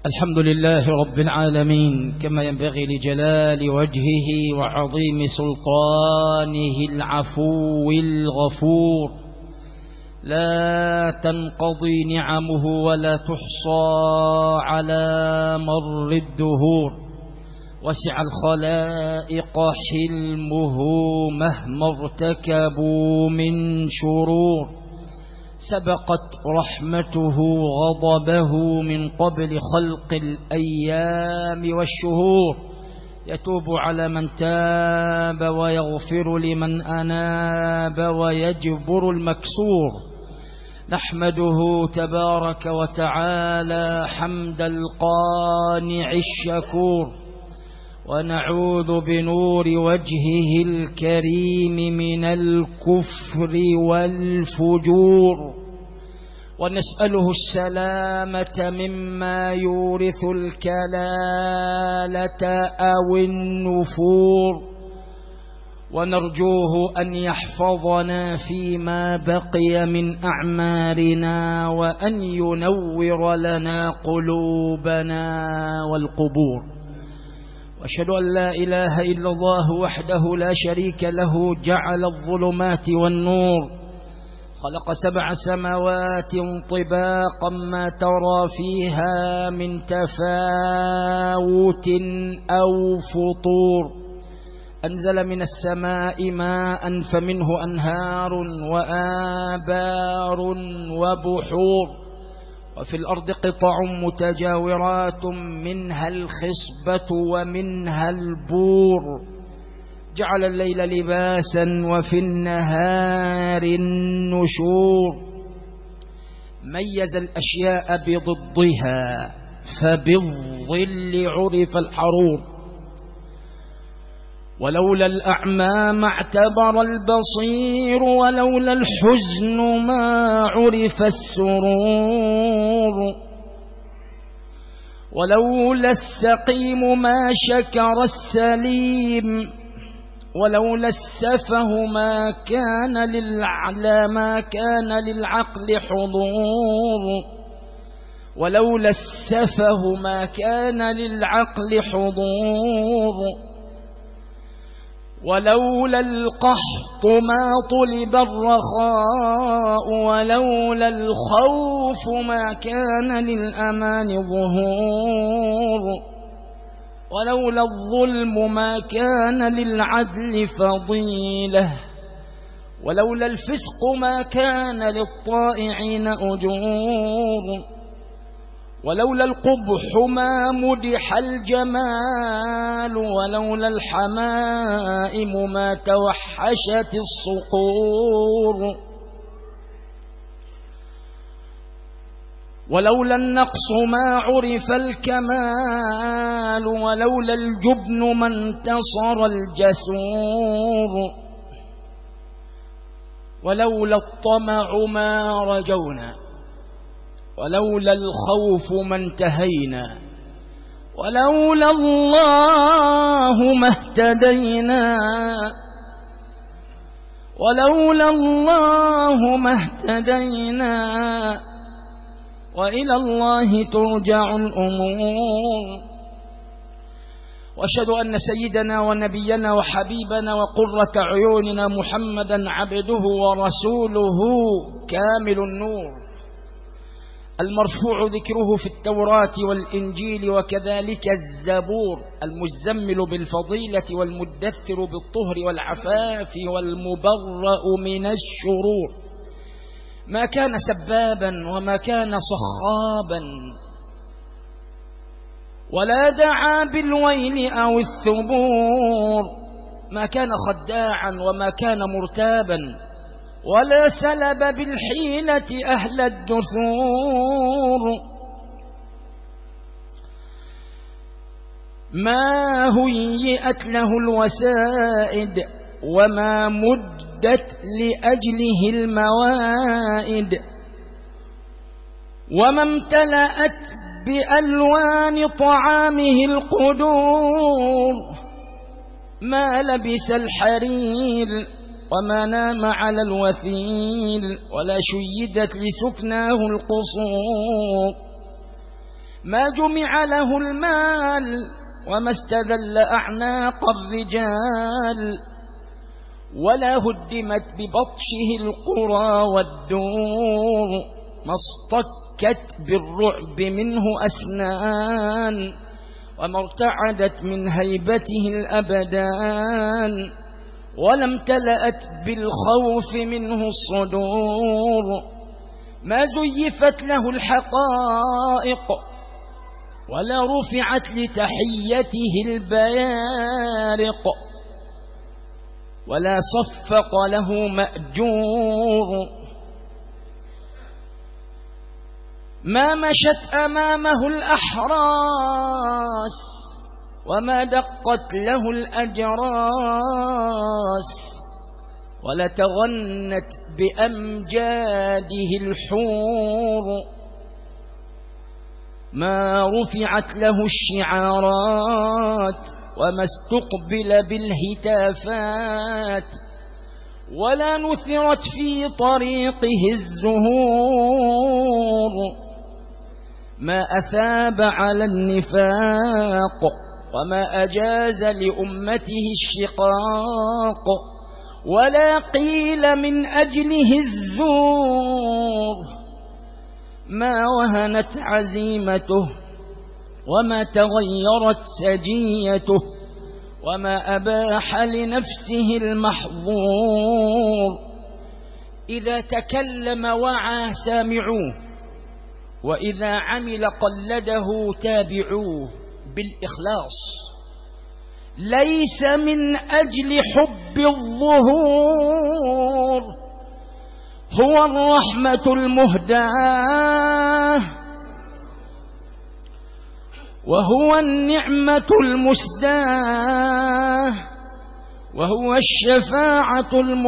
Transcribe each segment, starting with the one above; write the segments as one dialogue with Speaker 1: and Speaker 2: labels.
Speaker 1: الحمد لله رب العالمين، كما ينبغي لجلال وجهه وعظيم سلطانه العفو الغفور، لا تنقضي نعمه ولا تحصى على مر الدهور. وسع الخلائق حلمه مهما ارتكبوا من شرور، سبقت رحمته غضبه من قبل خلق الأيام والشهور، يتوب على من تاب ويغفر لمن أناب ويجبر المكسور. نحمده تبارك وتعالى حمد القانع الشكور، ونعوذ بنور وجهه الكريم من الكفر والفجور، ونسأله السلامة مما يورث الكلالة أو النفور، ونرجوه أن يحفظنا فيما بقي من أعمارنا، وأن ينور لنا قلوبنا والقبور. وأشهد أن لا إله إلا الله وحده لا شريك له، جعل الظلمات والنور، خلق 7 سماوات طباقا ما ترى فيها من تفاوت أو فطور، أنزل من السماء ماء فمنه أنهار وآبار وبحور، وفي الأرض قطع متجاورات منها الخصبة ومنها البور، جعل الليل لباسا وفي النهار النشور، ميز الأشياء بضدها فبالظل عرف الحرور، ولولا الأعمى ما اعتبر البصير، ولولا الحزن ما عرف السرور، ولولا السقيم ما شكر السليم، ولولا السفه ما كان للعقل حضور، ولولا السفه ما كان للعقل حضور، ولولا القحط ما طلب الرخاء، ولولا الخوف ما كان للأمان ظهور، ولولا الظلم ما كان للعدل فضيلة، ولولا الفسق ما كان للطائعين أجور، ولولا القبح ما مدح الجمال، ولولا الحمائم ما توحشت الصقور، ولولا النقص ما عرف الكمال، ولولا الجبن ما انتصر الجسور، ولولا الطمع ما رجونا، ولولا الخوف ما انتهينا، ولولا الله ما اهتدينا، ولولا الله ما اهتدينا، وإلى الله ترجع الأمور. وأشهد أن سيدنا ونبينا وحبيبنا وقرة عيوننا محمدا عبده ورسوله كامل النور، المرفوع ذكره في التوراة والإنجيل وكذلك الزبور، المزمل بالفضيلة والمدثر بالطهر والعفاف والمبرأ من الشرور، ما كان سبابا وما كان صخابا، ولا دعا بالويل أو الثبور، ما كان خداعا وما كان مرتابا، ولا سلب بالحيلة أهل الدثور، ما هيئت له الوسائد، وما مدت لأجله الموائد، وما امتلأت بألوان طعامه القدور، ما لبس الحرير وما نام على الوثيل، ولا شيدت لسكناه القصور، ما جمع له المال وما استذل أعناق الرجال، ولا هدمت ببطشه القرى والدور، ما اصطكت بالرعب منه أسنان، وما ارتعدت من هيبته الأبدان، ولم تلأت بالخوف منه الصدور، ما زيفت له الحقائق ولا رفعت لتحيته البيارق، ولا صفق له مأجور، ما مشت أمامه الأحراس وما دقت له الأجراس، ولا تغنت بأمجاده الحور، ما رفعت له الشعارات وما استقبل بالهتافات، ولا نثرت في طريقه الزهور، ما أثاب على النفاق وما أجاز لأمته الشقاق، ولا قيل من أجله الزور، ما وهنت عزيمته وما تغيرت سجيته، وما أباح لنفسه المحظور، إذا تكلم وعى سامعوه، وإذا عمل قلده تابعوه بالإخلاص، ليس من أجل حب الظهور، هو الرحمة المهداة وهو النعمة المسداة، وهو الشفاعة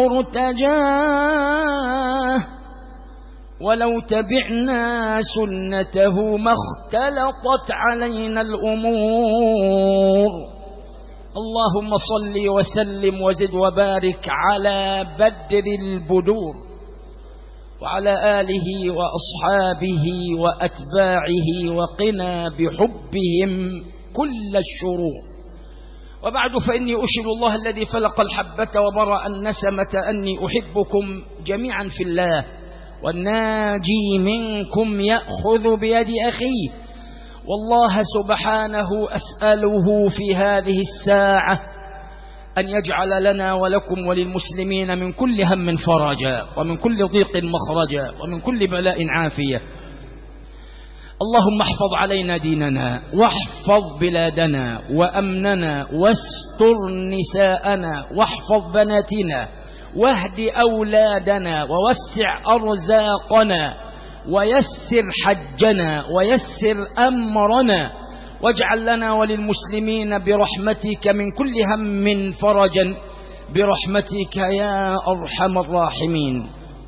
Speaker 1: المرتجاه، ولو تبعنا سنته ما اختلطت علينا الأمور. اللهم صل وسلم وزد وبارك على بدر البدور، وعلى آله وأصحابه وأتباعه، وقنا بحبهم كل الشرور. وبعد، فإني أشهد الله الذي فلق الحبة وبرأ النسمة أني أحبكم جميعا في الله، والناجي منكم يأخذ بيد أخيه، والله سبحانه أسأله في هذه الساعة أن يجعل لنا ولكم وللمسلمين من كل هم فرجا، ومن كل ضيق مخرجا، ومن كل بلاء عافية. اللهم احفظ علينا ديننا، واحفظ بلادنا وأمننا، واستر نساءنا، واحفظ بناتنا، واهد أولادنا، ووسع أرزاقنا، ويسر حجنا، ويسر أمرنا، واجعل لنا وللمسلمين برحمتك من كل هم فرجا برحمتك يا أرحم الراحمين.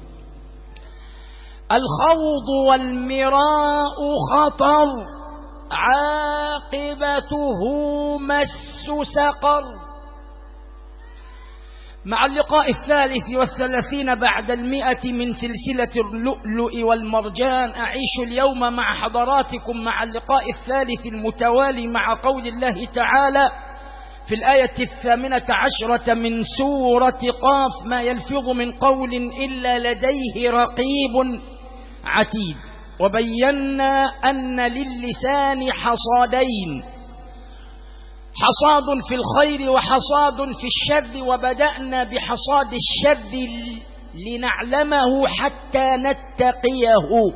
Speaker 1: الخوض والمراء خطر، عاقبته مس سقر. مع اللقاء 33 بعد 100 من سلسلة اللؤلؤ والمرجان، أعيش اليوم مع حضراتكم مع اللقاء 3 المتوالي مع قول الله تعالى في الآية 18 من سورة قاف: ما يلفظ من قول إلا لديه رقيب عتيد. وبينا أن للسان حصادين، حصاد في الخير وحصاد في الشر، وبدأنا بحصاد الشر لنعلمه حتى نتقيه.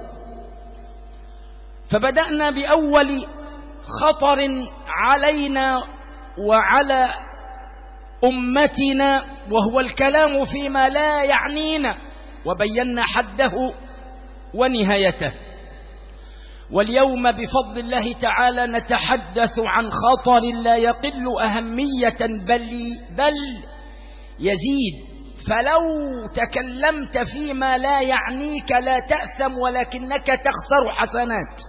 Speaker 1: فبدأنا بأول خطر علينا وعلى أمتنا، وهو الكلام فيما لا يعنينا، وبينا حده ونهايته. واليوم بفضل الله تعالى نتحدث عن خطر لا يقل أهمية بل يزيد. فلو تكلمت فيما لا يعنيك لا تأثم، ولكنك تخسر حسنات،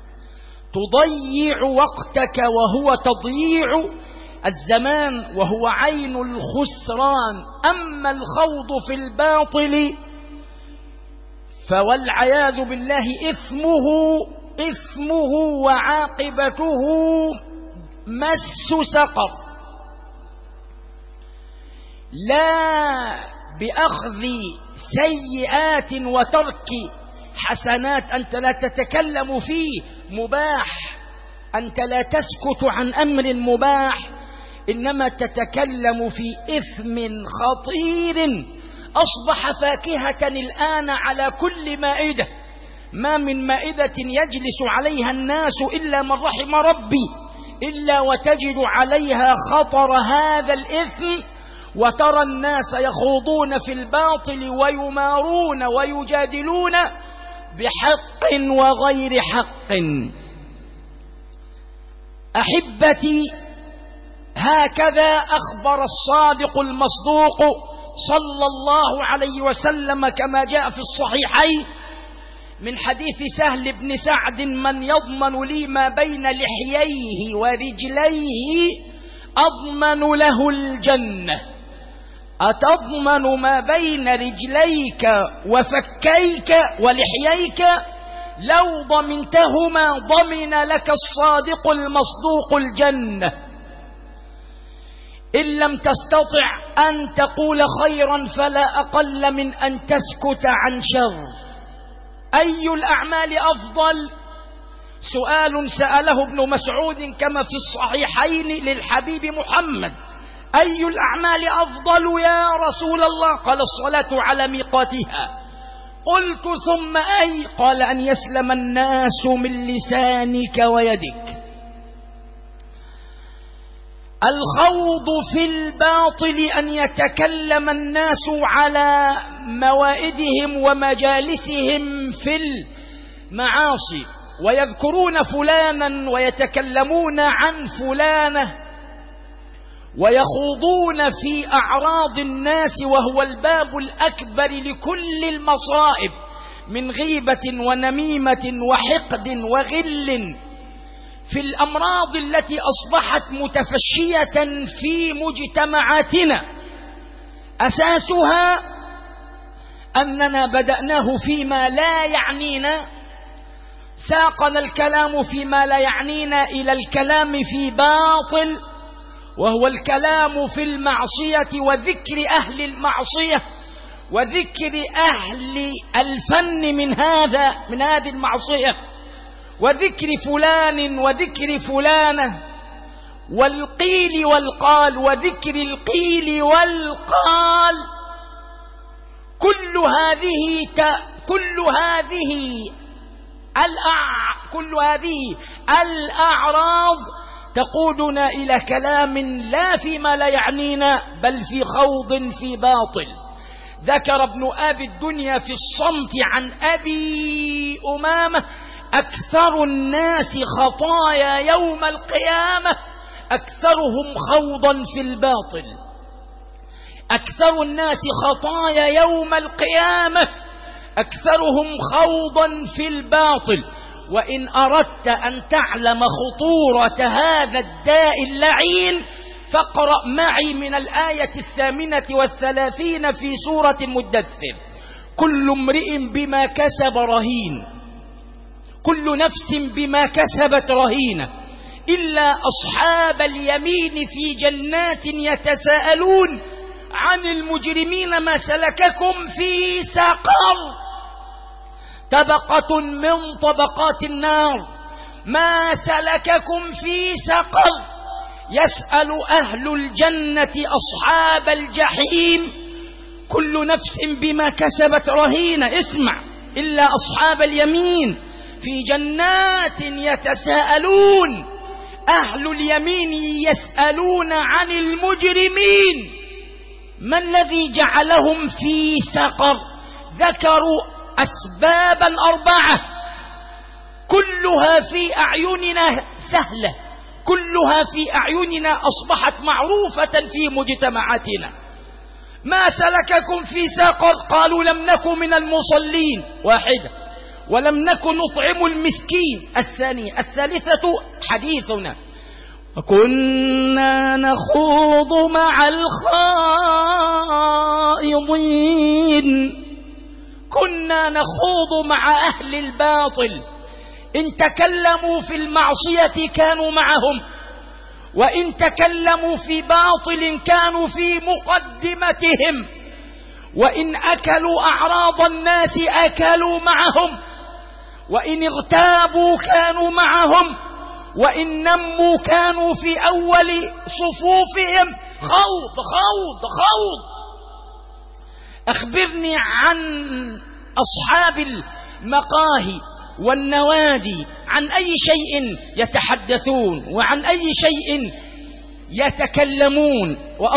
Speaker 1: تضيع وقتك وهو تضييع الزمان، وهو عين الخسران. أما الخوض في الباطل فوالعياذ بالله إثمه إثمه وعاقبته مس سقر، لا بأخذ سيئات وترك حسنات. أنت لا تتكلم فيه مباح، أنت لا تسكت عن أمر مباح، إنما تتكلم في إثم خطير أصبح فاكهة الآن على كل مائدة. ما من مائدة يجلس عليها الناس إلا من رحم ربي إلا وتجد عليها خطر هذا الإثم، وترى الناس يخوضون في الباطل ويمارون ويجادلون بحق وغير حق. أحبتي، هكذا أخبر الصادق المصدوق صلى الله عليه وسلم كما جاء في الصحيحين من حديث سهل بن سعد: من يضمن لي ما بين لحييه ورجليه أضمن له الجنة. أتضمن ما بين رجليك وفكيك ولحييك؟ لو ضمنتهما ضمن لك الصادق المصدوق الجنة. إن لم تستطع أن تقول خيرا فلا أقل من أن تسكت عن شر. أي الأعمال أفضل؟ سؤال سأله ابن مسعود كما في الصحيحين للحبيب محمد: أي الأعمال أفضل يا رسول الله؟ قال: الصلاة على ميقاتها. قلت: ثم أي؟ قال: أن يسلم الناس من لسانك ويدك. الخوض في الباطل أن يتكلم الناس على موائدهم ومجالسهم في المعاصي ويذكرون فلانا ويتكلمون عن فلانة ويخوضون في أعراض الناس، وهو الباب الأكبر لكل المصائب من غيبة ونميمة وحقد وغل، في الأمراض التي أصبحت متفشية في مجتمعاتنا. أساسها أننا بدأناه فيما لا يعنينا، ساقنا الكلام فيما لا يعنينا إلى الكلام في باطل، وهو الكلام في المعصية وذكر أهل المعصية وذكر أهل الفن من هذه المعصية، وذكر فلان وذكر فلانة، والقيل والقال وذكر القيل والقال. كل هذه الأعراض تقودنا إلى كلام لا فيما لا يعنينا بل في خوض في باطل. ذكر ابن أبي الدنيا في الصمت عن أبي أمامة: أكثر الناس خطايا يوم القيامة أكثرهم خوضا في الباطل. أكثر الناس خطايا يوم القيامة أكثرهم خوضا في الباطل. وإن أردت أن تعلم خطورة هذا الداء اللعين فاقرأ معي من الآية 38 في سورة المدثر: كل امرئ بما كسب رهين، كل نفس بما كسبت رهينة إلا أصحاب اليمين في جنات يتساءلون عن المجرمين ما سلككم في سقر. طبقة من طبقات النار، ما سلككم في سقر. يسأل أهل الجنة أصحاب الجحيم: كل نفس بما كسبت رهينة، اسمع، إلا أصحاب اليمين في جنات يتساءلون. أهل اليمين يسألون عن المجرمين ما الذي جعلهم في سقر. ذكروا أسبابا 4 كلها في أعيننا سهلة، كلها في أعيننا أصبحت معروفة في مجتمعاتنا. ما سلككم في سقر؟ قالوا: لم نكن من المصلين، 1، ولم نكن نطعم المسكين، 2، 3 حديثنا: وكنا نخوض مع الخائضين. كنا نخوض مع أهل الباطل إن تكلموا في المعصية كانوا معهم، وإن تكلموا في باطل كانوا في مقدمتهم، وإن أكلوا أعراض الناس أكلوا معهم، وإن اغتابوا كانوا معهم، وإن نموا كانوا في أول صفوفهم. خوض خوض خوض. أخبرني عن أصحاب المقاهي والنوادي، عن أي شيء يتحدثون وعن أي شيء يتكلمون.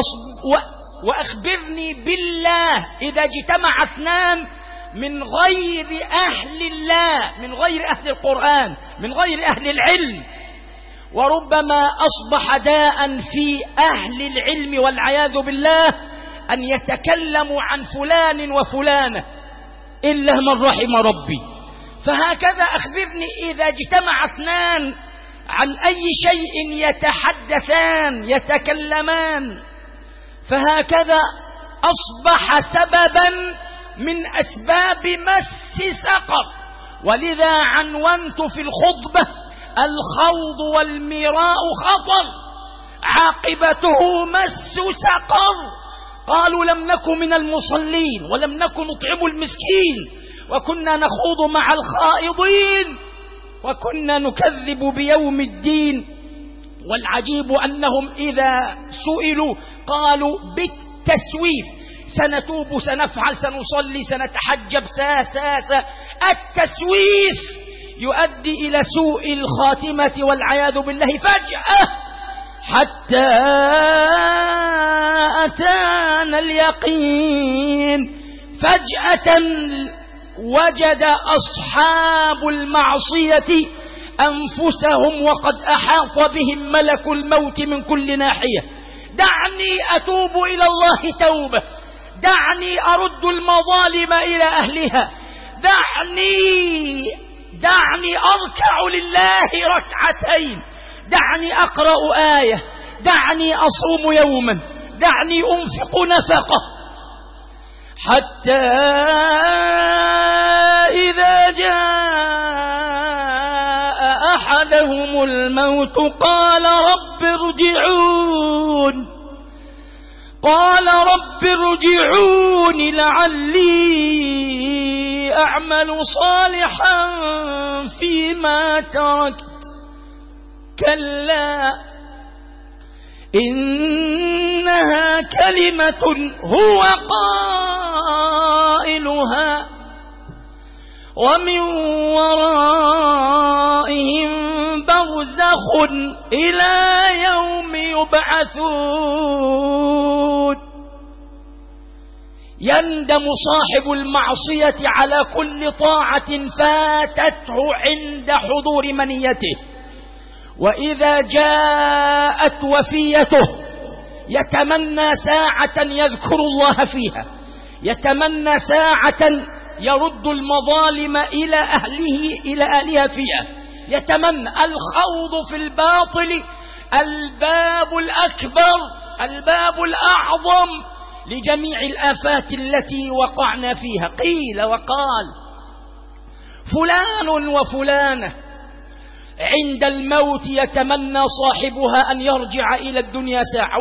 Speaker 1: وأخبرني بالله إذا اجتمع اثنان من غير أهل الله، من غير أهل القرآن، من غير أهل العلم، وربما أصبح داء في أهل العلم والعياذ بالله أن يتكلموا عن فلان وفلانة إلا من رحم ربي. فهكذا أخبرني إذا اجتمع اثنان عن أي شيء يتحدثان يتكلمان، فهكذا أصبح سببا من أسباب مس سقر. ولذا عنونت في الخطبة: الخوض والمراء خطر، عاقبته مس سقر. قالوا: لم نكن من المصلين، ولم نكن نطعم المسكين، وكنا نخوض مع الخائضين، وكنا نكذب بيوم الدين. والعجيب أنهم إذا سئلوا قالوا بالتسويف: سنتوب، سنفعل، سنصلي، سنتحجب، التسويف يؤدي إلى سوء الخاتمة والعياذ بالله فجأة، حتى أتانا اليقين. فجأة وجد أصحاب المعصية أنفسهم وقد أحاط بهم ملك الموت من كل ناحية. دعني أتوب إلى الله توبة، دعني أرد المظالم إلى أهلها، دعني أركع لله ركعتين، دعني أقرأ آية، دعني أصوم يوما، دعني أنفق نفقة. حتى إذا جاء أحدهم الموت قال رب ارجعون لعلي أعمل صالحا فيما تركت. كلا إنها كلمة هو قائلها ومن ورائهم برزخ إلى يوم يبعثون. يندم صاحب المعصية على كل طاعة فاتته عند حضور منيته، وإذا جاءت وفيته يتمنى ساعة يذكر الله فيها، يتمنى ساعة يرد المظالم إلى أهلها فيها، يتمنى. الخوض في الباطل الباب الأكبر، الباب الأعظم لجميع الآفات التي وقعنا فيها. قيل وقال: فلان وفلانة عند الموت يتمنى صاحبها أن يرجع إلى الدنيا ساعة،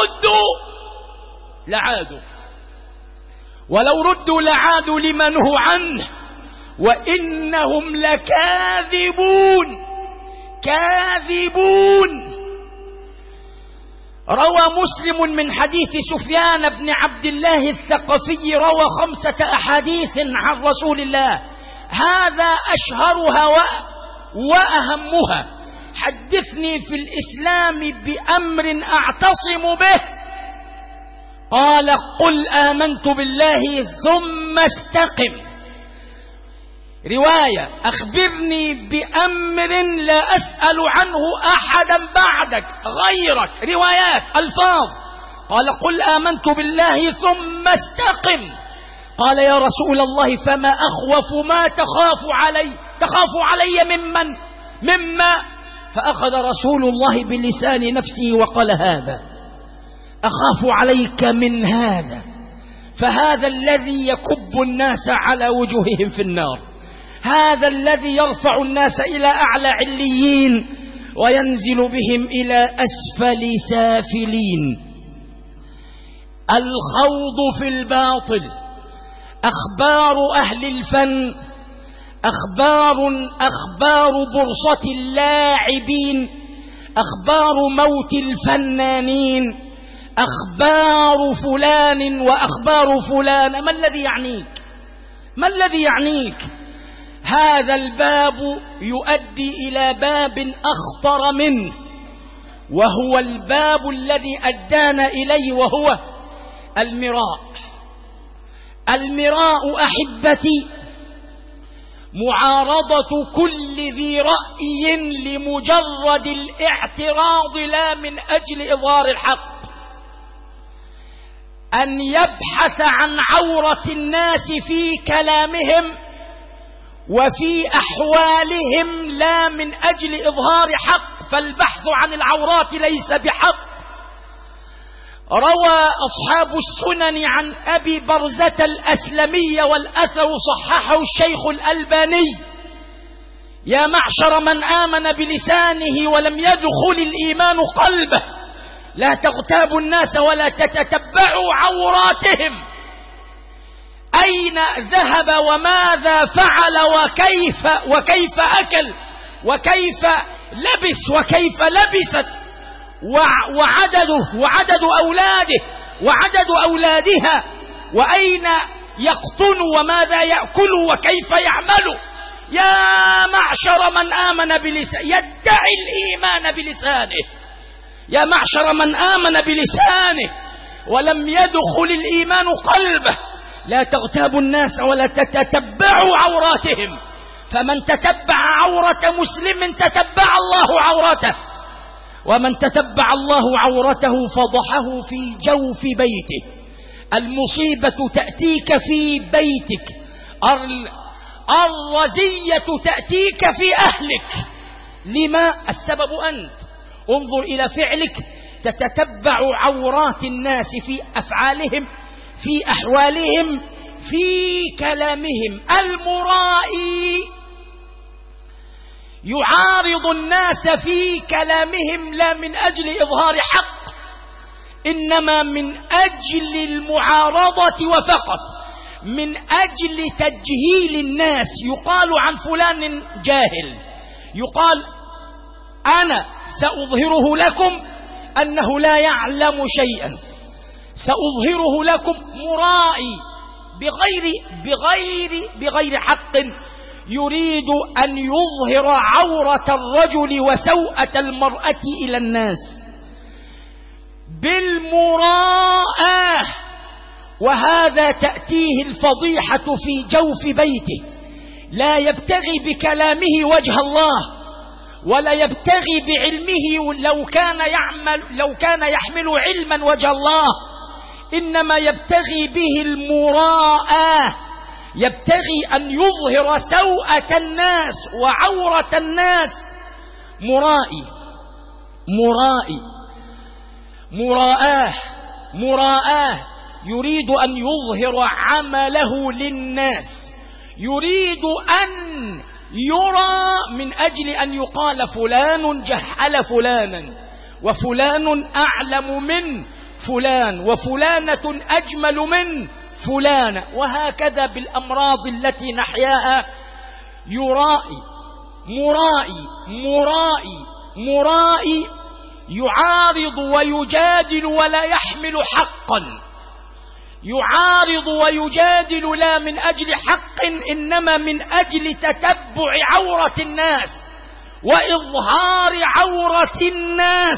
Speaker 1: ولو ردوا لعادوا لما نهوا عنه، وإنهم لكاذبون. روى مسلم من حديث سفيان بن عبد الله الثقفي، روى 5 أحاديث عن رسول الله، هذا أشهرها وأهمها: حدثني في الإسلام بأمر أعتصم به. قال: قل آمنت بالله ثم استقم. رواية: أخبرني بأمر لا أسأل عنه أحدا بعدك غيرك. روايات ألفاظ. قال: قل آمنت بالله ثم استقم. قال: يا رسول الله فما أخوف ما تخاف علي مما فأخذ رسول الله بلسان نفسه وقال: هذا أخاف عليك من هذا، فهذا الذي يكب الناس على وجوههم في النار، هذا الذي يرفع الناس إلى أعلى عليين وينزل بهم إلى أسفل سافلين. الخوض في الباطل، أخبار أهل الفن، أخبار برصة اللاعبين، أخبار موت الفنانين، أخبار فلان وأخبار فلان. ما الذي يعنيك؟ هذا الباب يؤدي إلى باب أخطر منه، وهو الباب الذي أدانا إليه، وهو المراء. المراء أحبتي معارضة كل ذي رأي لمجرد الاعتراض لا من أجل إظهار الحق، أن يبحث عن عورة الناس في كلامهم وفي أحوالهم لا من أجل إظهار حق، فالبحث عن العورات ليس بحق. روى أصحاب السنن عن أبي برزة الأسلمي والأثر صححه الشيخ الألباني: يا معشر من آمن بلسانه ولم يدخل الإيمان قلبه، لا تغتابوا الناس ولا تتتبعوا عوراتهم، أين ذهب وماذا فعل وكيف أكل وكيف لبس وكيف لبست، وعدد أولاده وعدد أولادها، وأين يقطن وماذا يأكل وكيف يعمل. يا معشر من آمن بلسانه، يدعي الإيمان بلسانه، يا معشر من آمن بلسانه ولم يدخل الإيمان قلبه، لا تغتابوا الناس ولا تتتبعوا عوراتهم، فمن تتبع عورة مسلم تتبع الله عورته، ومن تتبع الله عورته فضحه في جوف بيته. المصيبة تأتيك في بيتك، الرزية تأتيك في أهلك. لما؟ السبب أنت. انظر إلى فعلك، تتتبع عورات الناس في أفعالهم، في أحوالهم، في كلامهم. المرائي يعارض الناس في كلامهم لا من أجل إظهار حق، إنما من أجل المعارضة وفقط، من أجل تجهيل الناس. يقال عن فلان جاهل، يقال أنا سأظهره لكم أنه لا يعلم شيئا، سأظهره لكم مرائي بغير حق، يريد أن يظهر عورة الرجل وسوءة المرأة إلى الناس بالمراءة، وهذا تأتيه الفضيحة في جوف بيته. لا يبتغي بكلامه وجه الله، ولا يبتغي بعلمه لو كان يحمل علما وجه الله، إنما يبتغي به المراءة، يبتغي أن يظهر سوءة الناس وعورة الناس. مراءة يريد أن يظهر عمله للناس، يريد أن يرى من أجل أن يقال فلان جهل فلانا، وفلان أعلم من فلان، وفلانة أجمل من فلان، وهكذا بالأمراض التي نحياها. مرائي يعارض ويجادل ولا يحمل حقا، يعارض ويجادل لا من أجل حق، إنما من أجل تتبع عورة الناس وإظهار عورة الناس.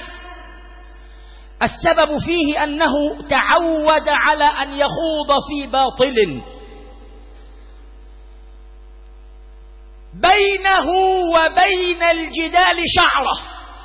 Speaker 1: السبب فيه أنه تعود على أن يخوض في باطل بينه وبين الجدال شعرة.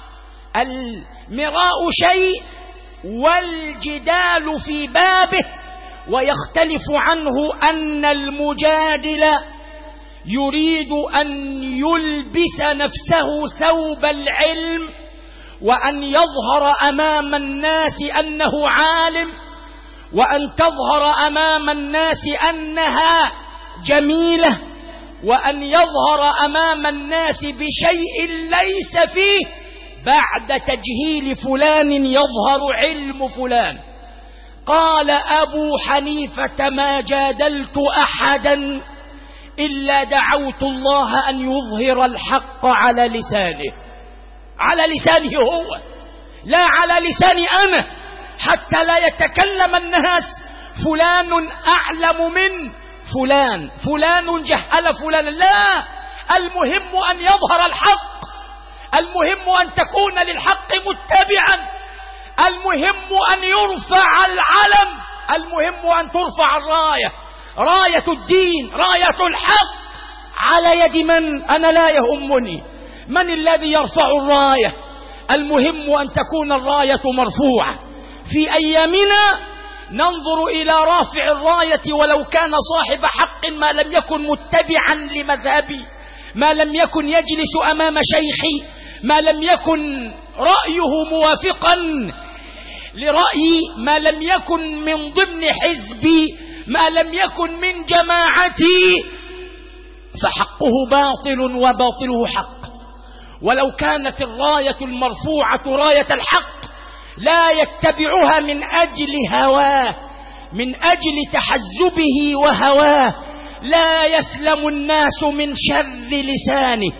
Speaker 1: المراء شيء والجدال في بابه، ويختلف عنه أن المجادل يريد أن يلبس نفسه ثوب العلم، وأن يظهر أمام الناس أنه عالم، وأن تظهر أمام الناس أنها جميلة، وأن يظهر أمام الناس بشيء ليس فيه بعد تجهيل فلان يظهر علم فلان. قال أبو حنيفة: ما جادلت أحدا إلا دعوت الله أن يظهر الحق على لسانه، على لسانه هو، لا على لساني أنا، حتى لا يتكلم الناس فلان أعلم من فلان، فلان جهل فلان. لا، المهم أن يظهر الحق، المهم أن تكون للحق متبعا، المهم أن يرفع العلم، المهم أن ترفع الراية، راية الدين، راية الحق. على يد من؟ أنا لا يهمني من الذي يرفع الراية، المهم أن تكون الراية مرفوعة. في أيامنا ننظر إلى رافع الراية ولو كان صاحب حق، ما لم يكن متبعا لمذهبي، ما لم يكن يجلس أمام شيخي، ما لم يكن رأيه موافقا لرأيي، ما لم يكن من ضمن حزبي، ما لم يكن من جماعتي، فحقه باطل وباطله حق. ولو كانت الراية المرفوعة راية الحق لا يتبعها من أجل هواه، من أجل تحزبه وهواه، لا يسلم الناس من شر لسانه،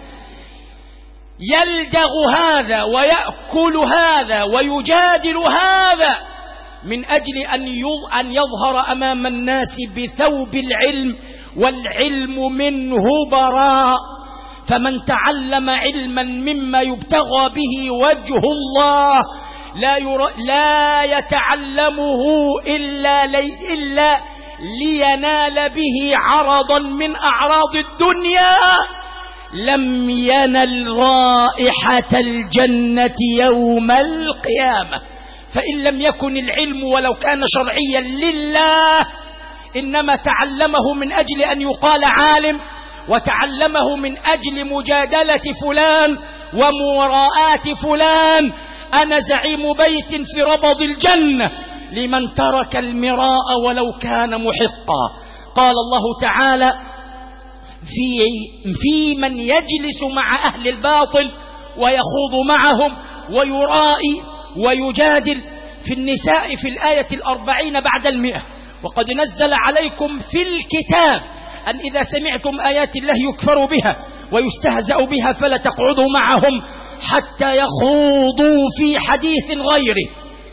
Speaker 1: يلدغ هذا ويأكل هذا ويجادل هذا من أجل أن يظهر أمام الناس بثوب العلم، والعلم منه براء. فمن تعلم علما مما يبتغى به وجه الله لا يتعلمه إلا لينال به عرضا من أعراض الدنيا، لم ينل رائحة الجنة يوم القيامة. فإن لم يكن العلم ولو كان شرعيا لله، إنما تعلمه من أجل أن يقال عالم، وتعلمه من أجل مجادلة فلان ومراءات فلان. أنا زعيم بيت في ربض الجنة لمن ترك المراء ولو كان محقا. قال الله تعالى في من يجلس مع أهل الباطل ويخوض معهم ويرائي ويجادل. في النساء في الآية 40 بعد 100: وقد نزل عليكم في الكتاب أن إذا سمعتم آيات الله يكفر بها ويستهزأ بها فلا تقعدوا معهم حتى يخوضوا في حديث غيره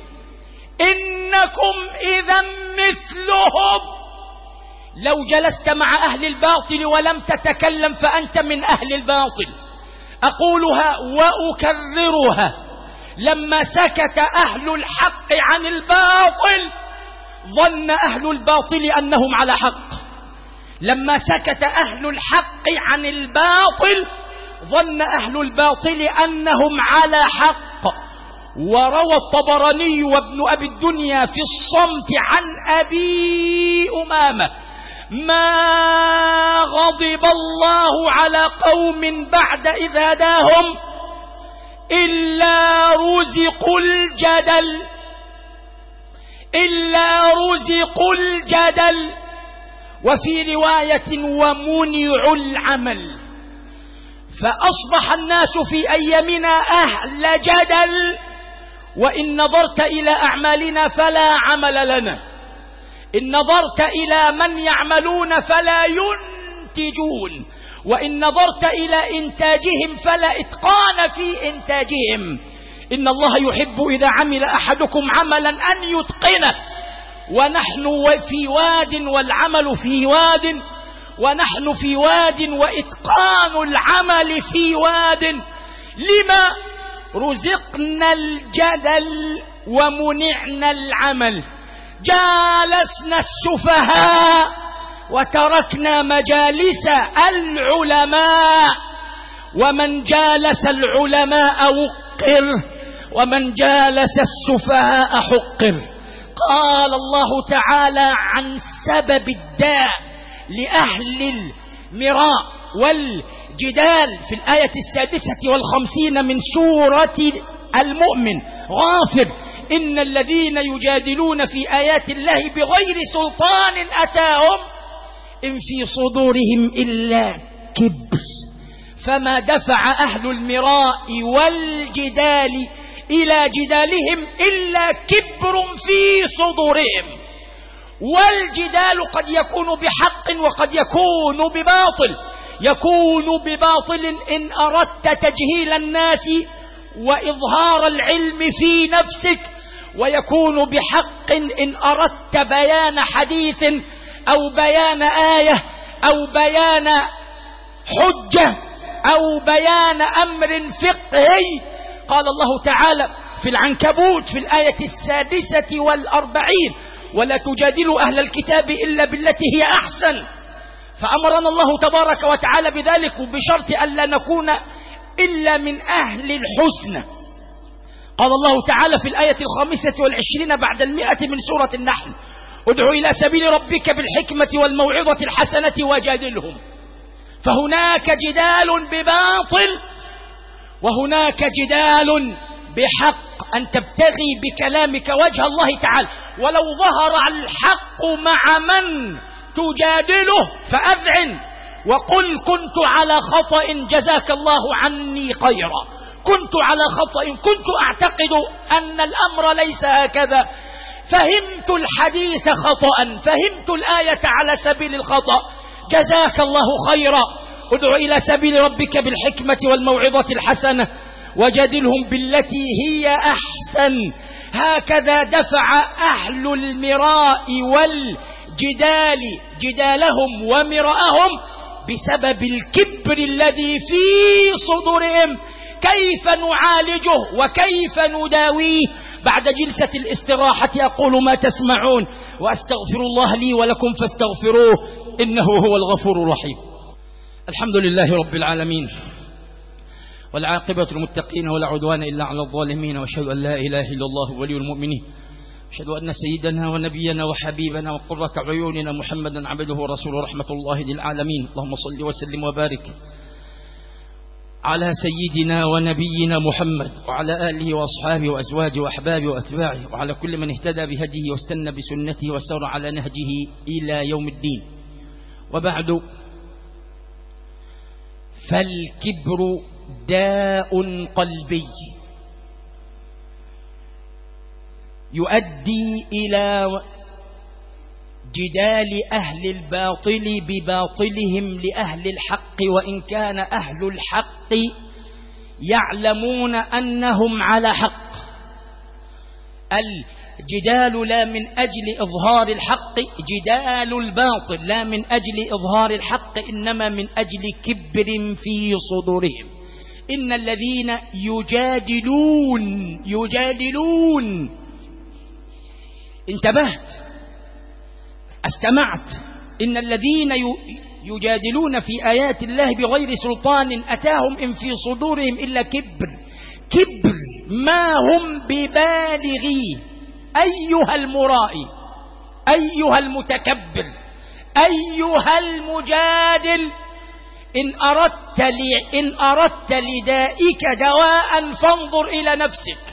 Speaker 1: إنكم إذا مثلهم. لو جلست مع أهل الباطل ولم تتكلم فأنت من أهل الباطل. أقولها وأكررها: لما سكت أهل الحق عن الباطل ظن أهل الباطل أنهم على حق. لما سكت أهل الحق عن الباطل ظن أهل الباطل أنهم على حق. وروى الطبراني وابن أبي الدنيا في الصمت عن أبي أمامة: ما غضب الله على قوم بعد إذ هداهم إلا رزقوا الجدل، وفي رواية ومنعوا العمل. فأصبح الناس في أيامنا أهل جدل، وإن نظرت إلى أعمالنا فلا عمل لنا، إن نظرت إلى من يعملون فلا ينتجون، وإن نظرت إلى إنتاجهم فلا إتقان في إنتاجهم. إن الله يحب إذا عمل أحدكم عملا أن يتقنه، ونحن في واد والعمل في واد، ونحن في واد وإتقان العمل في واد. لما رزقنا الجدل ومنعنا العمل؟ جالسنا السفهاء وتركنا مجالس العلماء، ومن جالس العلماء وقر، ومن جالس السفهاء حقر. قال الله تعالى عن سبب الداء لأهل المراء والجدال في الآية 56 من سورة المؤمن: غافر: إن الذين يجادلون في آيات الله بغير سلطان أتاهم إن في صدورهم إلا الكبر. فما دفع أهل المراء والجدال إلى جدالهم إلا كبر في صدورهم. والجدال قد يكون بحق وقد يكون بباطل. يكون بباطل إن أردت تجهيل الناس وإظهار العلم في نفسك، ويكون بحق إن أردت بيان حديث أو بيان آية أو بيان حجة أو بيان أمر فقهي. قال الله تعالى في العنكبوت في الآية 46: ولا تجادلوا أهل الكتاب إلا بالتي هي أحسن. فأمرنا الله تبارك وتعالى بذلك بشرط ألا نكون إلا من أهل الحسنى. قال الله تعالى في الآية 25 بعد 100 من سورة النحل: ادع إلى سبيل ربك بالحكمة والموعظة الحسنة وجادلهم. فهناك جدال بباطل وهناك جدال بحق، أن تبتغي بكلامك وجه الله تعالى. ولو ظهر الحق مع من تجادله فأذعن وقل كنت على خطأ جزاك الله عني خيرا، كنت على خطأ، كنت أعتقد أن الأمر ليس هكذا، فهمت الحديث خطأ، فهمت الآية على سبيل الخطأ، جزاك الله خيرا. ادع إلى سبيل ربك بالحكمة والموعظة الحسنة وجادلهم بالتي هي أحسن. هكذا دفع أهل المراء والجدال جدالهم ومراءهم بسبب الكبر الذي في صدورهم. كيف نعالجه وكيف نداويه؟ بعد جلسة الاستراحة أقول ما تسمعون وأستغفر الله لي ولكم فاستغفروه إنه هو الغفور الرحيم. الحمد لله رب العالمين، والعاقبة للمتقين ولا عدوان إلا على الظالمين، وأشهد أن لا إله إلا الله ولي المؤمنين، أشهد أن سيدنا ونبينا وحبيبنا وقرة عيوننا محمدا عبده ورسوله رحمة الله للعالمين. اللهم صل وسلم وبارك على سيدنا ونبينا محمد وعلى آله وأصحابه وأزواجه وأحبابه وأتباعه وعلى كل من اهتدى بهديه واستنى بسنته وسار على نهجه إلى يوم الدين. وبعد، فالكبر داء قلبي يؤدي إلى جدال أهل الباطل بباطلهم لأهل الحق، وإن كان أهل الحق يعلمون أنهم على حق. الجدال لا من أجل إظهار الحق، جدال الباطل لا من أجل إظهار الحق، إنما من أجل كبر في صدورهم. إن الذين يجادلون انتبهت، استمعت، إن الذين يجادلون في آيات الله بغير سلطان أتاهم إن في صدورهم إلا كبر ما هم ببالغيه. أيها المرائي، أيها المتكبر، أيها المجادل، إن أردت لدائك دواء فانظر إلى نفسك،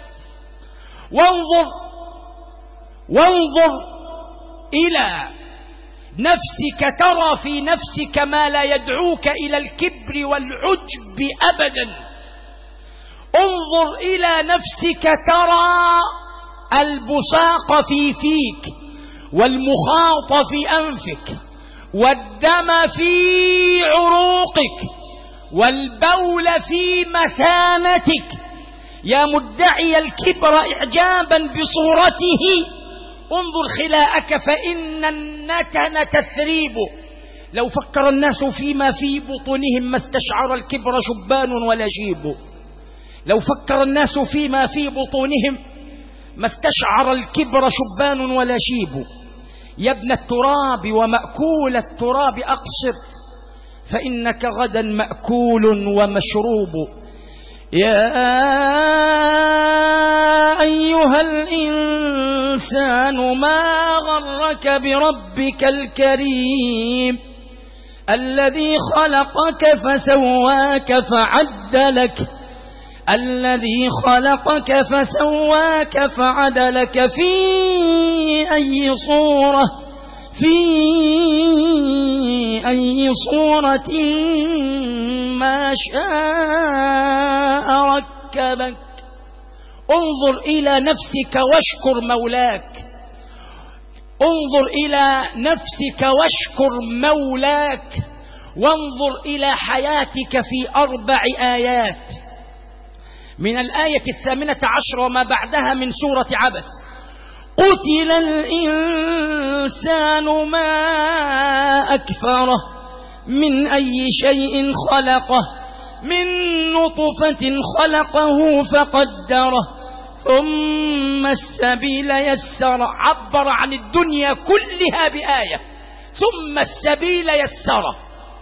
Speaker 1: وانظر إلى نفسك، ترى في نفسك ما لا يدعوك إلى الكبر والعجب أبدا. انظر إلى نفسك ترى البصاق في فيك، والمخاط في أنفك، والدم في عروقك، والبول في مثانتك. يا مدعي الكبر إعجابا بصورته، انظر خلاءك فإن النتن تثريب. لو فكر الناس فيما في بطونهم ما استشعر الكبر شبان ولا شيب. لو فكر الناس فيما في بطونهم ما استشعر الكبر شبان ولا شيب. يا ابن التراب ومأكول التراب أقصر، فإنك غدا مأكول ومشروب. يا أيها الإنسان ما غرك بربك الكريم الذي خلقك فسواك فعدلك، الذي خلقك فسواك فعدلك في أي في أي صورة ما شاء ركبك. انظر إلى نفسك واشكر مولاك، انظر إلى نفسك واشكر مولاك، وانظر إلى حياتك في 4 آيات. من الآية 18 وما بعدها من سورة عبس: قتل الإنسان ما أكفره من أي شيء خلقه من نطفة خلقه فقدره ثم السبيل يسره. عبر عن الدنيا كلها بآية: ثم السبيل يسره،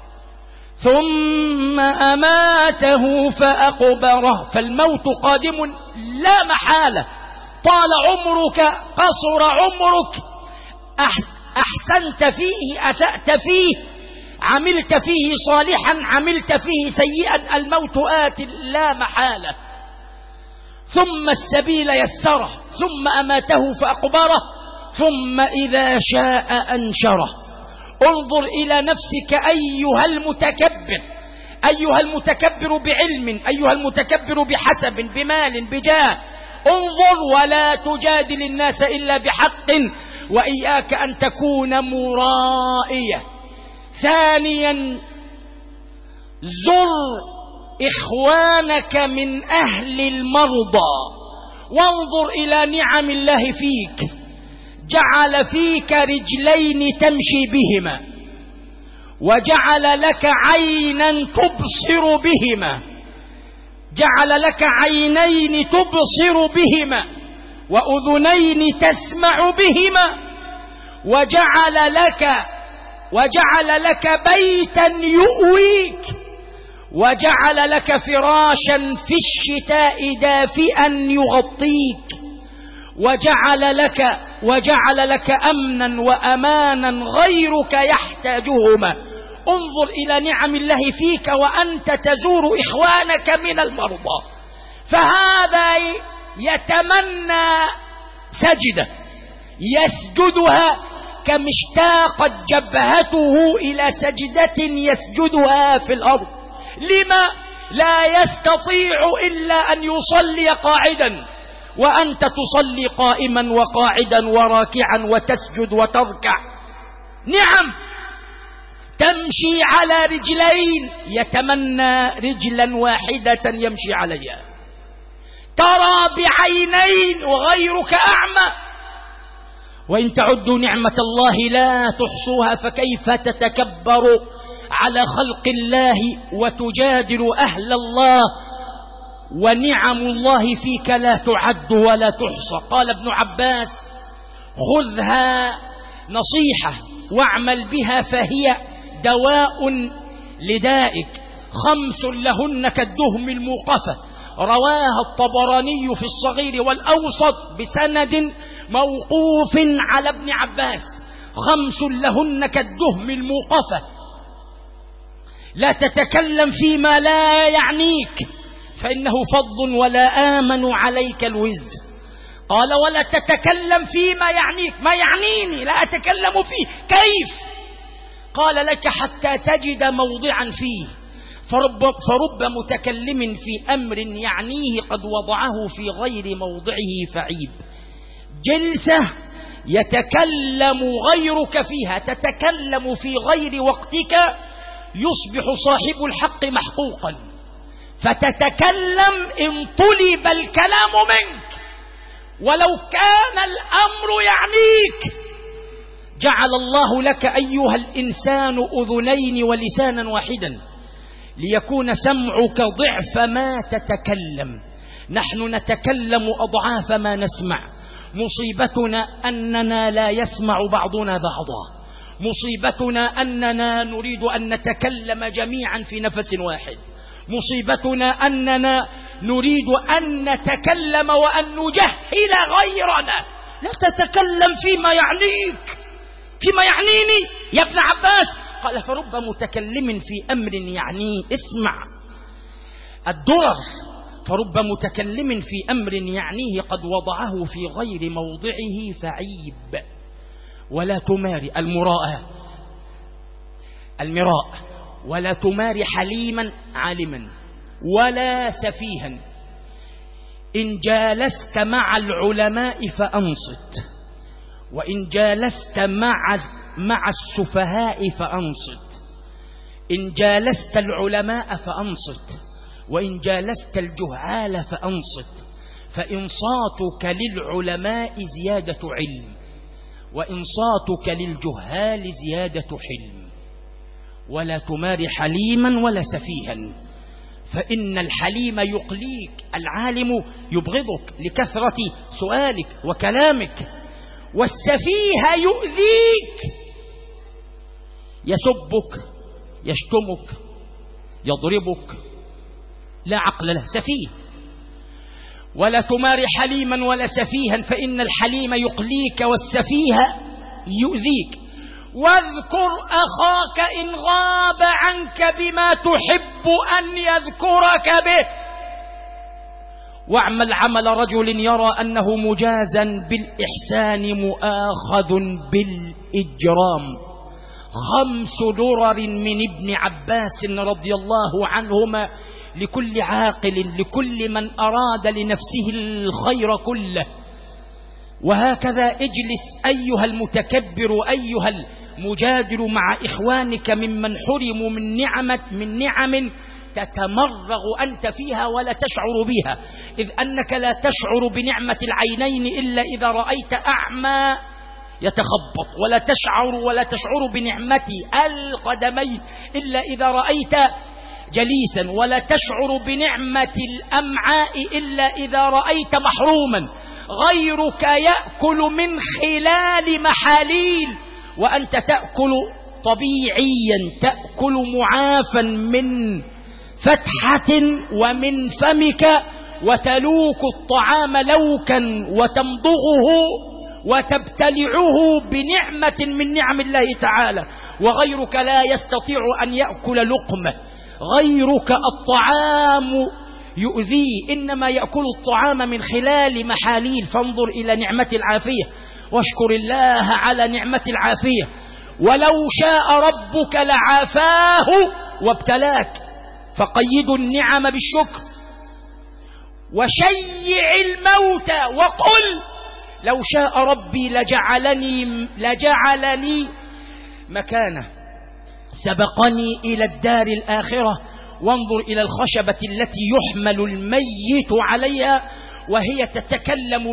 Speaker 1: ثم أماته فأقبره. فالموت قادم لا محالة، طال عمرك قصر عمرك، أحسنت فيه أسأت فيه، عملت فيه صالحا عملت فيه سيئا، الموت آت لا محالة. ثم السبيل يسره، ثم أماته فأقبره، ثم إذا شاء أنشره. انظر إلى نفسك أيها المتكبر، أيها المتكبر بعلم، أيها المتكبر بحسب بمال بجاه. انظر ولا تجادل الناس إلا بحق، وإياك أن تكون مرائية. ثانيا، زر إخوانك من أهل المرضى، وانظر إلى نعم الله فيك. جعل فيك رجلين تمشي بهما، وجعل لك عينا تبصر بهما، جعل لك عينين تبصر بهما وأذنين تسمع بهما، وجعل لك بيتا يؤويك، وجعل لك فراشا في الشتاء دافئا يغطيك، وجعل لك أمنا وأمانا غيرك يحتاجهما. انظر إلى نعم الله فيك وأنت تزور إخوانك من المرضى. فهذا يتمنى سجدة يسجدها كما اشتاقت جبهته إلى سجدة يسجدها في الأرض. لما لا يستطيع إلا أن يصلي قاعدا، وأنت تصلي قائما وقاعدا وراكعا وتسجد وتركع. نعم، تمشي على رجلين، يتمنى رجلا واحدة يمشي عليها. ترى بعينين وغيرك أعمى. وإن تعدوا نعمة الله لا تحصوها، فكيف تتكبر على خلق الله وتجادل أهل الله، ونعم الله فيك لا تعد ولا تحصى. قال ابن عباس: خذها نصيحة واعمل بها فهي دواء لدائك. 5 لهن كالدهم الموقفة، رواها الطبراني في الصغير والأوسط بسند موقوف على ابن عباس. 5 لهن كالدهم الموقفة: لا تتكلم فيما لا يعنيك فإنه فضل ولا آمن عليك الوز. قال: ولا تتكلم فيما يعنيك. ما يعنيني لا أتكلم فيه. كيف؟ قال: لك حتى تجد موضعا فيه، فرب متكلم في أمر يعنيه قد وضعه في غير موضعه فعيب. جلسة يتكلم غيرك فيها، تتكلم في غير وقتك، يصبح صاحب الحق محقوقا، فتتكلم إن طلب الكلام منك ولو كان الأمر يعنيك. جعل الله لك أيها الإنسان أذنين ولسانا واحدا ليكون سمعك ضعف ما تتكلم. نحن نتكلم أضعاف ما نسمع. مصيبتنا أننا لا يسمع بعضنا بعضا. مصيبتنا أننا نريد أن نتكلم جميعا في نفس واحد. مصيبتنا أننا نريد أن نتكلم وأن نجهل غيرنا. لا تتكلم فيما يعنيك. فيما يعنيني يا ابن عباس. قال: فرب متكلم في أمر يعنيه. اسمع الدرر: فرب متكلم في أمر يعنيه قد وضعه في غير موضعه فعيب. ولا تماري المراءة. المراء. ولا تمار حليما عالما ولا سفيها. إن جالست مع العلماء فأنصت، وإن جالست مع السفهاء فأنصت. إن جالست العلماء فأنصت، وإن جالست الجهال فأنصت، فإنصاتك للعلماء زيادة علم، وإنصاتك للجهال زيادة حلم. ولا تمار حليما ولا سفيها، فإن الحليم يقليك، العالم يبغضك لكثرة سؤالك وكلامك، والسفيه يؤذيك، يسبك يشتمك يضربك، لا عقل له، سفيه. ولا تمار حليما ولا سفيها، فإن الحليم يقليك والسفيه يؤذيك. واذكر أخاك إن غاب عنك بما تحب أن يذكرك به، واعمل عمل رجل يرى أنه مجازا بالإحسان مؤاخذ بالإجرام. 5 درر من ابن عباس رضي الله عنهما لكل عاقل، لكل من أراد لنفسه الخير كله. وهكذا اجلس أيها المتكبر، أيها المجادل مع إخوانك ممن حرموا من نعم تتمرغ أنت فيها ولا تشعر بها، إذ أنك لا تشعر بنعمة العينين إلا إذا رأيت أعمى يتخبط، ولا تشعر بنعمة القدمين إلا إذا رأيت جليسا، ولا تشعر بنعمة الأمعاء إلا إذا رأيت محروما. غيرك يأكل من خلال محاليل، وأنت تأكل طبيعيا، تأكل معافا من فتحة ومن فمك، وتلوك الطعام لوكا وتمضغه وتبتلعه بنعمة من نعم الله تعالى. وغيرك لا يستطيع أن يأكل لقمة، غيرك الطعام يؤذيه، إنما يأكل الطعام من خلال محاليل. فانظر إلى نعمة العافية واشكر الله على نعمة العافية. ولو شاء ربك لعافاه وابتلاك، فقيدوا النعم بالشكر. وشيع الموت وقل لو شاء ربي لجعلني مكانه، سبقني إلى الدار الآخرة. وانظر إلى الخشبة التي يحمل الميت عليها وهي تتكلم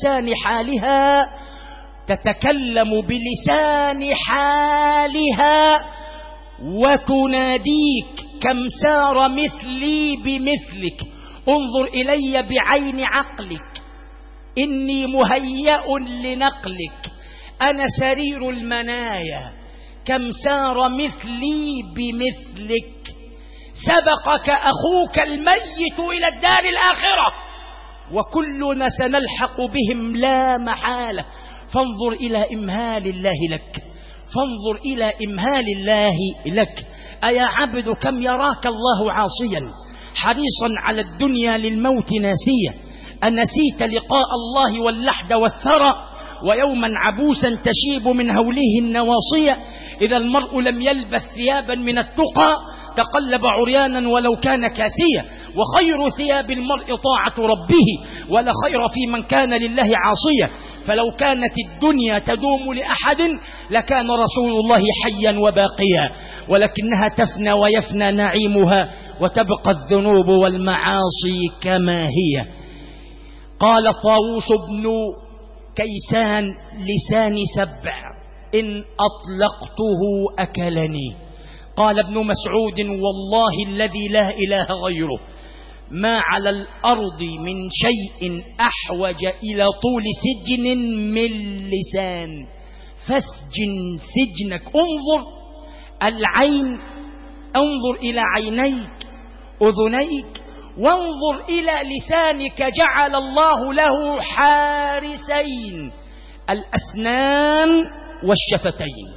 Speaker 1: بلسان حالها وتناديك كم سار مثلي بمثلك، انظر إلي بعين عقلك، إني مهيأ لنقلك، أنا سرير المنايا، كم سار مثلي بمثلك. سبقك أخوك الميت إلى الدار الآخرة، وكلنا سنلحق بهم لا محالة. فانظر إلى إمهال الله لك، فانظر إلى إمهال الله لك. أيا عبد كم يراك الله عاصيا حريصا على الدنيا للموت ناسيا، أنسيت لقاء الله واللحد والثرى، ويوما عبوسا تشيب من هوله النواصية. إذا المرء لم يلبث ثيابا من التقى تقلب عريانا ولو كان كاسيا. وخير ثياب المرء طاعة ربه، ولا خير في من كان لله عاصيا. فلو كانت الدنيا تدوم لأحد لكان رسول الله حيا وباقيا، ولكنها تفنى ويفنى نعيمها، وتبقى الذنوب والمعاصي كما هي. قال طاووس بن كيسان لسان سبع إن أطلقته أكلني. قال ابن مسعود والله الذي لا إله غيره ما على الأرض من شيء أحوج إلى طول سجن من لسان، فاسجن سجنك. انظر العين، انظر إلى عينيك أذنيك، وانظر إلى لسانك. جعل الله له حارسين، الأسنان والشفتين.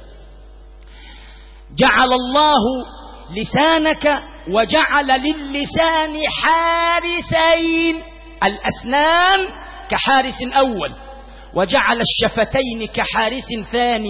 Speaker 1: جعل الله لسانك وجعل للسان حارسين، الأسنان كحارس أول، وجعل الشفتين كحارس ثاني.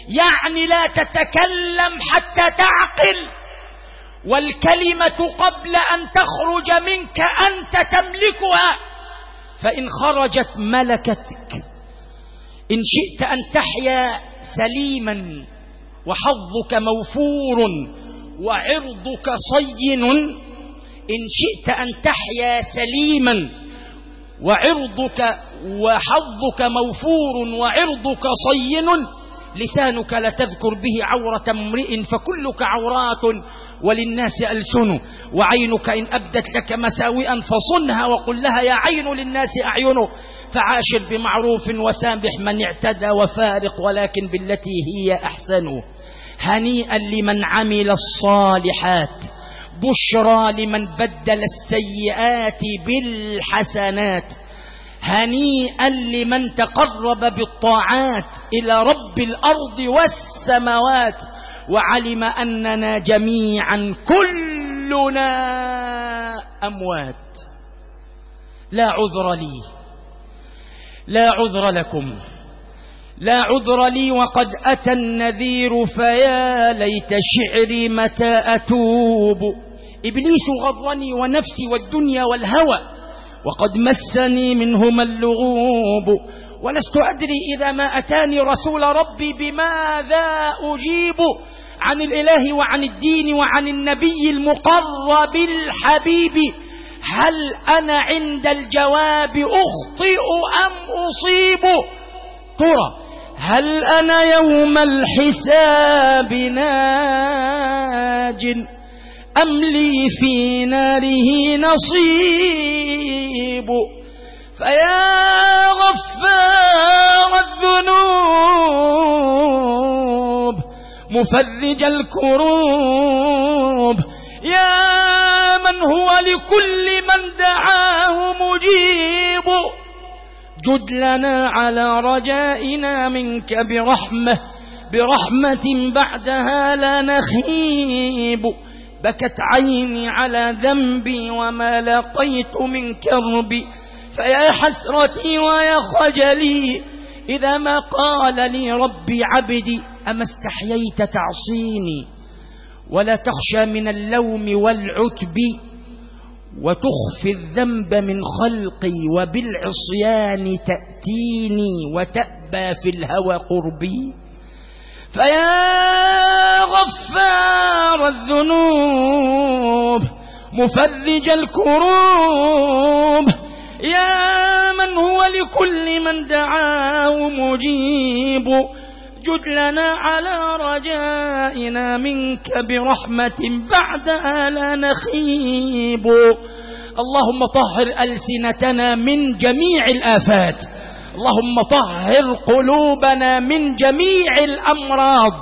Speaker 1: يعني لا تتكلم حتى تعقل، والكلمة قبل أن تخرج منك أنت تملكها، فإن خرجت ملكتك. إن شئت أن تحيا سليما وحظك موفور وعرضك صين، إن شئت أن تحيا سليما وعرضك وحظك موفور وعرضك صين، لسانك لا تذكر به عورة امرئ فكلك عورات وللناس ألسن، وعينك إن أبدت لك مساوئا فصنها وقل لها يا عين للناس أعين، فعاشر بمعروف وسامح من اعتدى وفارق ولكن بالتي هي أحسن. هنيئا لمن عمل الصالحات، بشرى لمن بدل السيئات بالحسنات، هنيئا لمن تقرب بالطاعات إلى رب الأرض والسماوات، وعلم أننا جميعا كلنا أموات. لا عذر لي، لا عذر لكم، لا عذر لي وقد أتى النذير، فيا ليت شعري متى أتوب. إبليس غرني ونفسي والدنيا والهوى، وقد مسني منهما اللغوب، ولست أدري إذا ما أتاني رسول ربي بماذا أجيب، عن الإله وعن الدين وعن النبي المقرب الحبيب. هل أنا عند الجواب أخطئ أم أصيب؟ ترى هل أنا يوم الحساب ناج أم لي في ناره نصيب؟ فيا غفار الذنوب مفرج الكروب، يا من هو لكل من دعاه مجيب، جد لنا على رجائنا منك برحمة بعدها لا نخيب. بكت عيني على ذنبي وما لقيت من كربي، فيا حسرتي ويا خجلي إذا ما قال لي ربي عبدي أما استحييت تعصيني ولا تخشى من اللوم والعتب، وتخفي الذنب من خلقي وبالعصيان تأتيني وتأبى في الهوى قربي. فيا غفار الذنوب مفرج الكروب، يا من هو لكل من دعاه مجيب، جد لنا على رجائنا منك برحمة بعدها لا نخيب. اللهم طهر ألسنتنا من جميع الآفات، اللهم طهر قلوبنا من جميع الأمراض،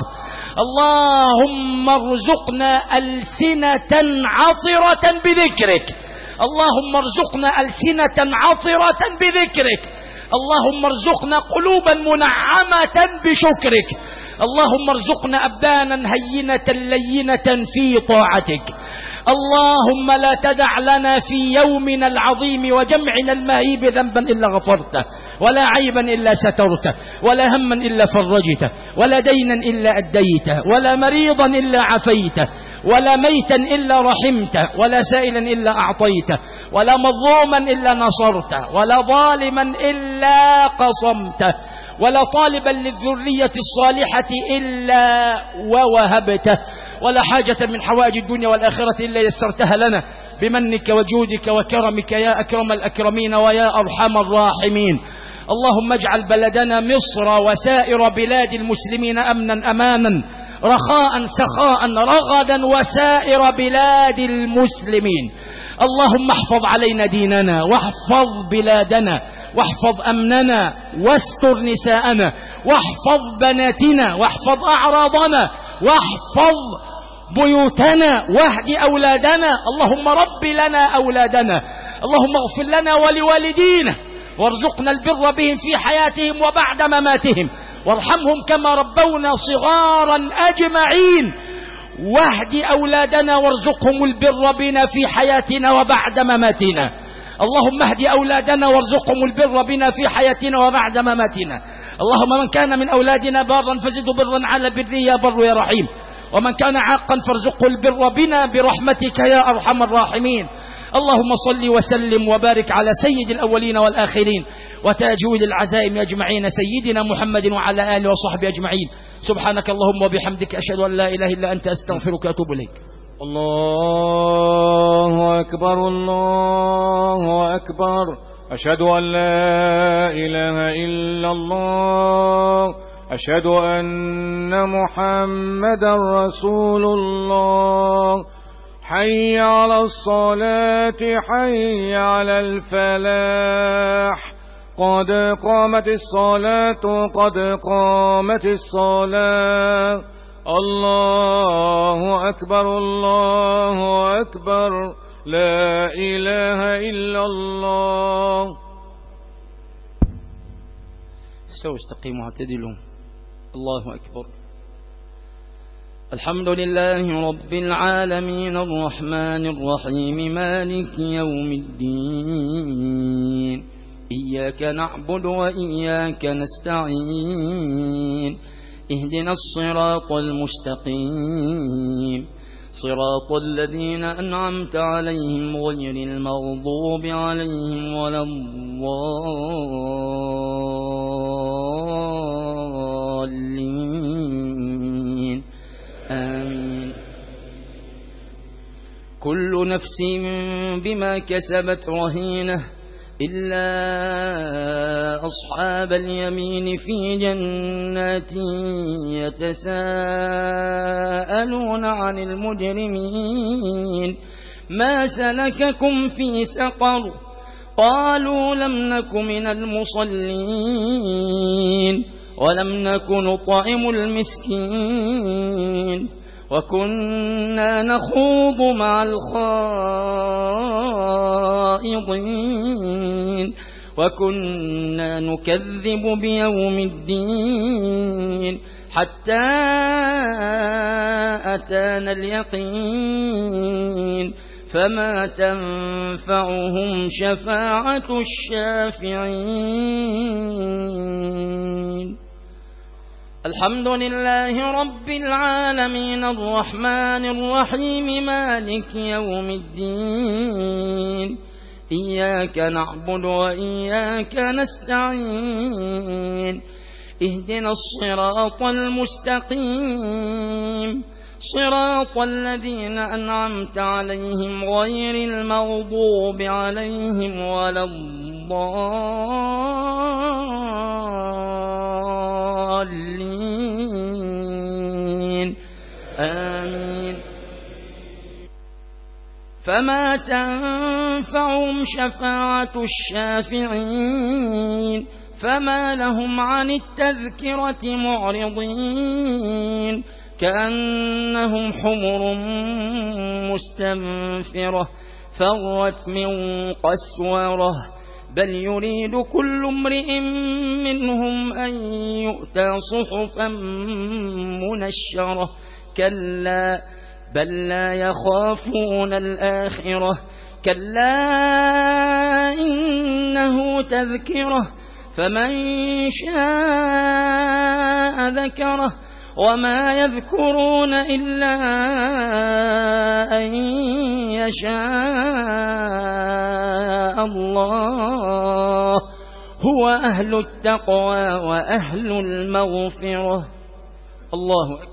Speaker 1: اللهم ارزقنا ألسنة عطرة بذكرك، اللهم ارزقنا ألسنة عطرة بذكرك، اللهم ارزقنا قلوبا منعمة بشكرك، اللهم ارزقنا أبدانا هينة لينة في طاعتك. اللهم لا تدع لنا في يومنا العظيم وجمعنا المهيب ذنبا إلا غفرته، ولا عيبا إلا سترته، ولا هما إلا فرجته، ولا دينا إلا أديته، ولا مريضا إلا عافيته، ولا ميتا إلا رحمته، ولا سائلا إلا أعطيته، ولا مظلوما إلا نصرته، ولا ظالما إلا قصمته، ولا طالبا للذرية الصالحة إلا ووهبته، ولا حاجة من حوائج الدنيا والآخرة إلا يسرتها لنا بمنك وجودك وكرمك يا أكرم الأكرمين ويا أرحم الراحمين. اللهم اجعل بلدنا مصر وسائر بلاد المسلمين أمنا أمانا رخاء سخاء رغدا وسائر بلاد المسلمين. اللهم احفظ علينا ديننا واحفظ بلادنا واحفظ أمننا واستر نساءنا واحفظ بناتنا واحفظ أعراضنا واحفظ بيوتنا واهد أولادنا. اللهم رب لنا أولادنا، اللهم اغفر لنا ولوالدينا وارزقنا البر بهم في حياتهم وبعد مماتهم، وارحمهم كما ربونا صغارا أجمعين، واهد أولادنا وارزقهم البر بنا في حياتنا وبعد مماتنا. اللهم اهد أولادنا وارزقهم البر بنا في حياتنا وبعد مماتنا. اللهم من كان من أولادنا بارا فزده برا على بره يا بر يا رحيم، ومن كان عاقا فارزقه البر بنا برحمتك يا أرحم الراحمين. اللهم صل وسلم وبارك على سيد الأولين والآخرين وتاجول العزائم أجمعين سيدنا محمد وعلى آله وصحبه أجمعين. سبحانك اللهم وبحمدك أشهد أن لا إله إلا أنت أستغفرك وأتوب إليك.
Speaker 2: الله أكبر الله أكبر. أشهد أن لا إله إلا الله. أشهد أن محمدا رسول الله. حي على الصلاة حي على الفلاح. قد قامت الصلاة قد قامت الصلاة. الله أكبر الله أكبر. لا إله إلا الله.
Speaker 1: استووا استقيموا اعتدلوا. الله أكبر. الحمد لله رب العالمين الرحمن الرحيم مالك يوم الدين. إياك نعبد وإياك نستعين. اهدنا الصراط المستقيم صراط الذين أنعمت عليهم غير المغضوب عليهم ولا الضالين. آمين. كل نفس بما كسبت رهينة إلا أصحاب اليمين في جنات يتساءلون عن المجرمين ما سلككم في سقر قالوا لم نك من المصلين ولم نك نطعم المسكين وكنا نخوض مع الخائضين وكنا نكذب بيوم الدين حتى أتانا اليقين فما تنفعهم شفاعة الشافعين. الحمد لله رب العالمين الرحمن الرحيم مالك يوم الدين. إياك نعبد وإياك نستعين. اهدنا الصراط المستقيم صراط الذين أنعمت عليهم غير المغضوب عليهم ولا الضالين. آمين. فما تنفعهم شفاعة الشافعين فما لهم عن التذكرة معرضين كأنهم حمر مستنفرة فرت من قسورة بل يريد كل امرئ منهم أن يؤتى صحفا منشرة كلا بل لا يخافون الآخرة كلا إنه تذكرة فمن شاء ذكره وما يذكرون إلا أن يشاء الله هو أهل التقوى وأهل المغفرة. الله أكبر.